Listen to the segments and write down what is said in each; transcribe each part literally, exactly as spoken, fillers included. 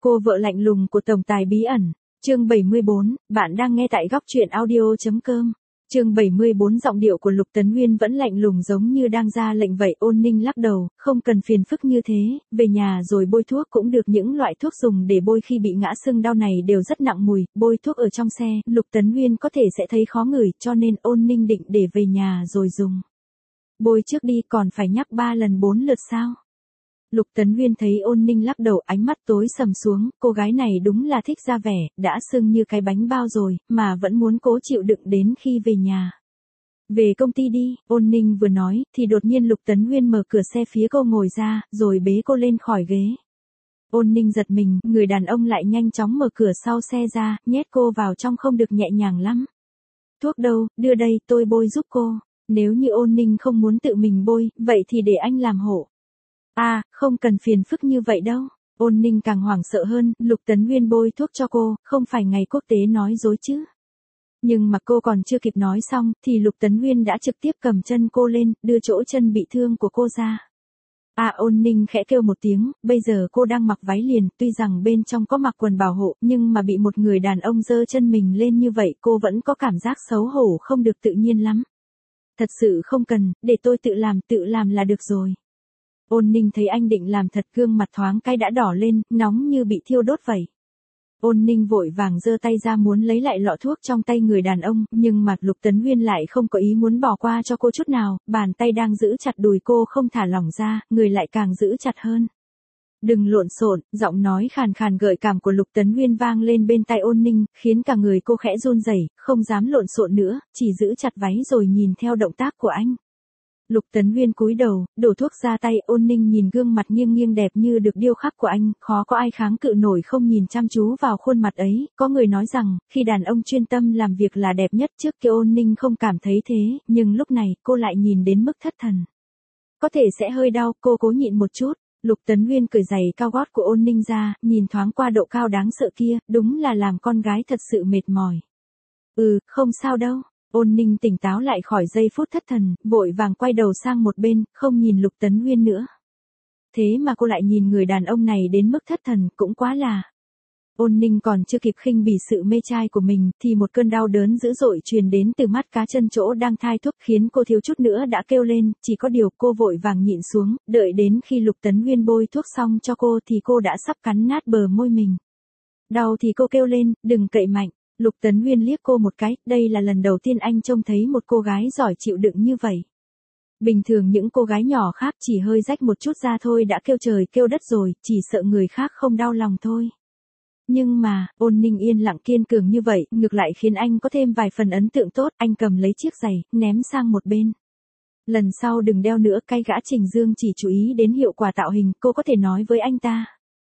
Cô vợ lạnh lùng của tổng tài bí ẩn. Chương bảy mươi bốn, bạn đang nghe tại góc truyện audio.com. Chương bảy mươi bốn, giọng điệu của Lục Tấn Nguyên vẫn lạnh lùng giống như đang ra lệnh vậy. Ôn Ninh lắc đầu, không cần phiền phức như thế, về nhà rồi bôi thuốc cũng được. Những loại thuốc dùng để bôi khi bị ngã sưng đau này đều rất nặng mùi, bôi thuốc ở trong xe, Lục Tấn Nguyên có thể sẽ thấy khó ngửi, cho nên Ôn Ninh định để về nhà rồi dùng. Bôi trước đi, còn phải nhắc ba lần bốn lượt sao? Lục Tấn Nguyên thấy Ôn Ninh lắc đầu, ánh mắt tối sầm xuống, cô gái này đúng là thích ra vẻ, đã sưng như cái bánh bao rồi, mà vẫn muốn cố chịu đựng đến khi về nhà. Về công ty đi, Ôn Ninh vừa nói, thì đột nhiên Lục Tấn Nguyên mở cửa xe phía cô ngồi ra, rồi bế cô lên khỏi ghế. Ôn Ninh giật mình, người đàn ông lại nhanh chóng mở cửa sau xe ra, nhét cô vào trong không được nhẹ nhàng lắm. Thuốc đâu, đưa đây, tôi bôi giúp cô. Nếu như Ôn Ninh không muốn tự mình bôi, vậy thì để anh làm hộ. À, không cần phiền phức như vậy đâu. Ôn Ninh càng hoảng sợ hơn, Lục Tấn Nguyên bôi thuốc cho cô, không phải ngày quốc tế nói dối chứ. Nhưng mà cô còn chưa kịp nói xong, thì Lục Tấn Nguyên đã trực tiếp cầm chân cô lên, đưa chỗ chân bị thương của cô ra. À, Ôn Ninh khẽ kêu một tiếng, bây giờ cô đang mặc váy liền, tuy rằng bên trong có mặc quần bảo hộ, nhưng mà bị một người đàn ông giơ chân mình lên như vậy, cô vẫn có cảm giác xấu hổ không được tự nhiên lắm. Thật sự không cần, để tôi tự làm, tự làm là được rồi. Ôn Ninh thấy anh định làm thật, gương mặt thoáng cái đã đỏ lên, nóng như bị thiêu đốt vậy. Ôn Ninh vội vàng giơ tay ra muốn lấy lại lọ thuốc trong tay người đàn ông, nhưng mặt Lục Tấn Nguyên lại không có ý muốn bỏ qua cho cô chút nào, bàn tay đang giữ chặt đùi cô không thả lỏng ra, người lại càng giữ chặt hơn. Đừng lộn xộn, giọng nói khàn khàn gợi cảm của Lục Tấn Nguyên vang lên bên tai Ôn Ninh, khiến cả người cô khẽ run rẩy, không dám lộn xộn nữa, chỉ giữ chặt váy rồi nhìn theo động tác của anh. Lục Tấn Nguyên cúi đầu, đổ thuốc ra tay. Ôn Ninh nhìn gương mặt nghiêng nghiêng đẹp như được điêu khắc của anh, khó có ai kháng cự nổi không nhìn chăm chú vào khuôn mặt ấy. Có người nói rằng, khi đàn ông chuyên tâm làm việc là đẹp nhất. Trước kia Ôn Ninh không cảm thấy thế, nhưng lúc này cô lại nhìn đến mức thất thần. Có thể sẽ hơi đau, cô cố nhịn một chút. Lục Tấn Nguyên cởi giày cao gót của Ôn Ninh ra, nhìn thoáng qua độ cao đáng sợ kia, đúng là làm con gái thật sự mệt mỏi. Ừ, không sao đâu. Ôn Ninh tỉnh táo lại khỏi giây phút thất thần, vội vàng quay đầu sang một bên, không nhìn Lục Tấn Nguyên nữa. Thế mà cô lại nhìn người đàn ông này đến mức thất thần, cũng quá là. Ôn Ninh còn chưa kịp khinh bỉ sự mê trai của mình, thì một cơn đau đớn dữ dội truyền đến từ mắt cá chân chỗ đang thai thuốc, khiến cô thiếu chút nữa đã kêu lên, chỉ có điều cô vội vàng nhịn xuống, đợi đến khi Lục Tấn Nguyên bôi thuốc xong cho cô thì cô đã sắp cắn nát bờ môi mình. Đau thì cô kêu lên, đừng cậy mạnh. Lục Tấn Nguyên liếc cô một cái, đây là lần đầu tiên anh trông thấy một cô gái giỏi chịu đựng như vậy. Bình thường những cô gái nhỏ khác chỉ hơi rách một chút ra thôi đã kêu trời kêu đất rồi, chỉ sợ người khác không đau lòng thôi. Nhưng mà, Ôn Ninh yên lặng kiên cường như vậy, ngược lại khiến anh có thêm vài phần ấn tượng tốt. Anh cầm lấy chiếc giày, ném sang một bên. Lần sau đừng đeo nữa, cái gã Trình Dương chỉ chú ý đến hiệu quả tạo hình, cô có thể nói với anh ta.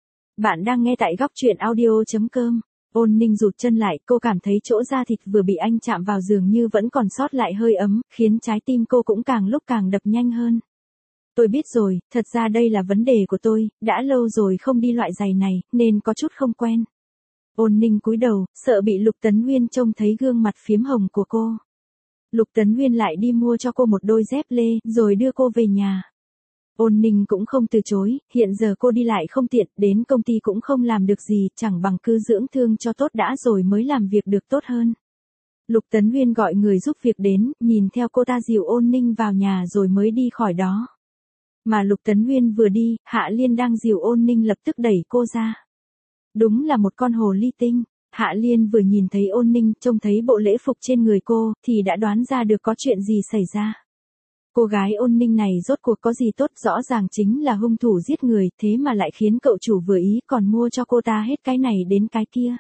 Bạn đang nghe tại góc truyện audio.com. Ôn Ninh rụt chân lại, cô cảm thấy chỗ da thịt vừa bị anh chạm vào dường như vẫn còn sót lại hơi ấm, khiến trái tim cô cũng càng lúc càng đập nhanh hơn. Tôi biết rồi, thật ra đây là vấn đề của tôi, đã lâu rồi không đi loại giày này, nên có chút không quen. Ôn Ninh cúi đầu, sợ bị Lục Tấn Nguyên trông thấy gương mặt phiếm hồng của cô. Lục Tấn Nguyên lại đi mua cho cô một đôi dép lê, rồi đưa cô về nhà. Ôn Ninh cũng không từ chối, hiện giờ cô đi lại không tiện, đến công ty cũng không làm được gì, chẳng bằng cứ dưỡng thương cho tốt đã rồi mới làm việc được tốt hơn. Lục Tấn Nguyên gọi người giúp việc đến, nhìn theo cô ta dìu Ôn Ninh vào nhà rồi mới đi khỏi đó. Mà Lục Tấn Nguyên vừa đi, Hạ Liên đang dìu Ôn Ninh lập tức đẩy cô ra. Đúng là một con hồ ly tinh. Hạ Liên vừa nhìn thấy Ôn Ninh, trông thấy bộ lễ phục trên người cô, thì đã đoán ra được có chuyện gì xảy ra. Cô gái Ôn Ninh này rốt cuộc có gì tốt, rõ ràng chính là hung thủ giết người, thế mà lại khiến cậu chủ vừa ý còn mua cho cô ta hết cái này đến cái kia.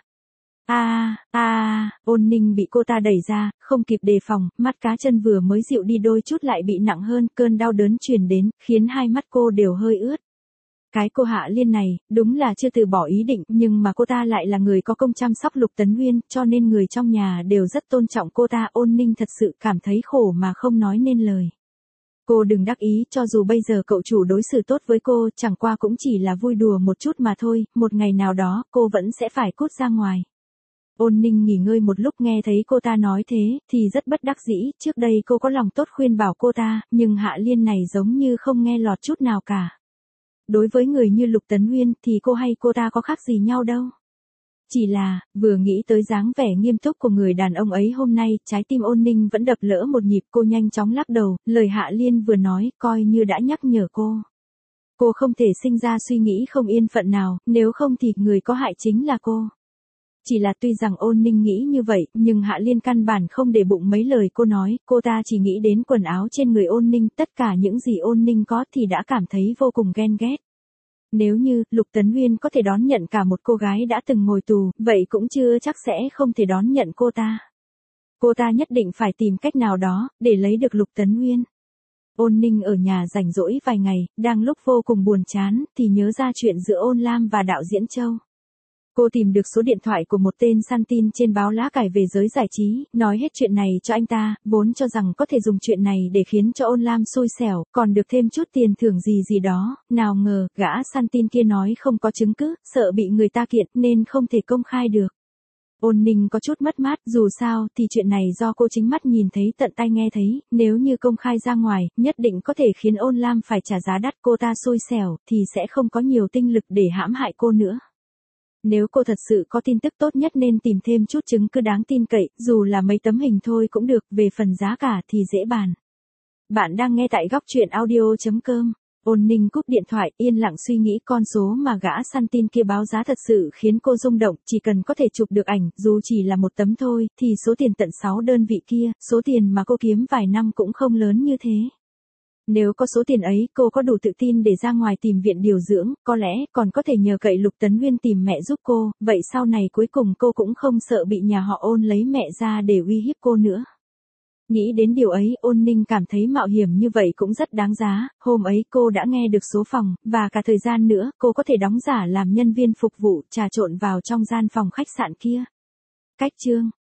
A a a, Ôn Ninh bị cô ta đẩy ra, không kịp đề phòng, mắt cá chân vừa mới dịu đi đôi chút lại bị nặng hơn, cơn đau đớn truyền đến, khiến hai mắt cô đều hơi ướt. Cái cô Hạ Liên này, đúng là chưa từ bỏ ý định, nhưng mà cô ta lại là người có công chăm sóc Lục Tấn Nguyên, cho nên người trong nhà đều rất tôn trọng cô ta. Ôn Ninh thật sự cảm thấy khổ mà không nói nên lời. Cô đừng đắc ý, cho dù bây giờ cậu chủ đối xử tốt với cô, chẳng qua cũng chỉ là vui đùa một chút mà thôi, một ngày nào đó, cô vẫn sẽ phải cút ra ngoài. Ôn Ninh nghỉ ngơi một lúc nghe thấy cô ta nói thế, thì rất bất đắc dĩ, trước đây cô có lòng tốt khuyên bảo cô ta, nhưng Hạ Liên này giống như không nghe lọt chút nào cả. Đối với người như Lục Tấn Uyên thì cô hay cô ta có khác gì nhau đâu. Chỉ là, vừa nghĩ tới dáng vẻ nghiêm túc của người đàn ông ấy hôm nay, trái tim Ôn Ninh vẫn đập lỡ một nhịp. Cô nhanh chóng lắc đầu, lời Hạ Liên vừa nói coi như đã nhắc nhở cô. Cô không thể sinh ra suy nghĩ không yên phận nào, nếu không thì người có hại chính là cô. Chỉ là tuy rằng Ôn Ninh nghĩ như vậy, nhưng Hạ Liên căn bản không để bụng mấy lời cô nói, cô ta chỉ nghĩ đến quần áo trên người Ôn Ninh, tất cả những gì Ôn Ninh có thì đã cảm thấy vô cùng ghen ghét. Nếu như, Lục Tấn Uyên có thể đón nhận cả một cô gái đã từng ngồi tù, vậy cũng chưa chắc sẽ không thể đón nhận cô ta. Cô ta nhất định phải tìm cách nào đó, để lấy được Lục Tấn Uyên. Ôn Ninh ở nhà rảnh rỗi vài ngày, đang lúc vô cùng buồn chán, thì nhớ ra chuyện giữa Ôn Lam và đạo diễn Châu. Cô tìm được số điện thoại của một tên săn tin trên báo lá cải về giới giải trí, nói hết chuyện này cho anh ta, vốn cho rằng có thể dùng chuyện này để khiến cho Ôn Lam xui xẻo, còn được thêm chút tiền thưởng gì gì đó, nào ngờ, gã săn tin kia nói không có chứng cứ, sợ bị người ta kiện nên không thể công khai được. Ôn Ninh có chút mất mát, dù sao thì chuyện này do cô chính mắt nhìn thấy tận tai nghe thấy, nếu như công khai ra ngoài, nhất định có thể khiến Ôn Lam phải trả giá đắt, cô ta xui xẻo, thì sẽ không có nhiều tinh lực để hãm hại cô nữa. Nếu cô thật sự có tin tức tốt nhất nên tìm thêm chút chứng cứ đáng tin cậy, dù là mấy tấm hình thôi cũng được, về phần giá cả thì dễ bàn. Bạn đang nghe tại góc truyện audio chấm com. Ôn Ninh cúp điện thoại, yên lặng suy nghĩ con số mà gã săn tin kia báo giá thật sự khiến cô rung động, chỉ cần có thể chụp được ảnh, dù chỉ là một tấm thôi, thì số tiền tận sáu đơn vị kia, số tiền mà cô kiếm vài năm cũng không lớn như thế. Nếu có số tiền ấy, cô có đủ tự tin để ra ngoài tìm viện điều dưỡng, có lẽ còn có thể nhờ cậy Lục Tấn Uyên tìm mẹ giúp cô, vậy sau này cuối cùng cô cũng không sợ bị nhà họ Ôn lấy mẹ ra để uy hiếp cô nữa. Nghĩ đến điều ấy, Ôn Ninh cảm thấy mạo hiểm như vậy cũng rất đáng giá, hôm ấy cô đã nghe được số phòng, và cả thời gian nữa, cô có thể đóng giả làm nhân viên phục vụ, trà trộn vào trong gian phòng khách sạn kia. Cách chương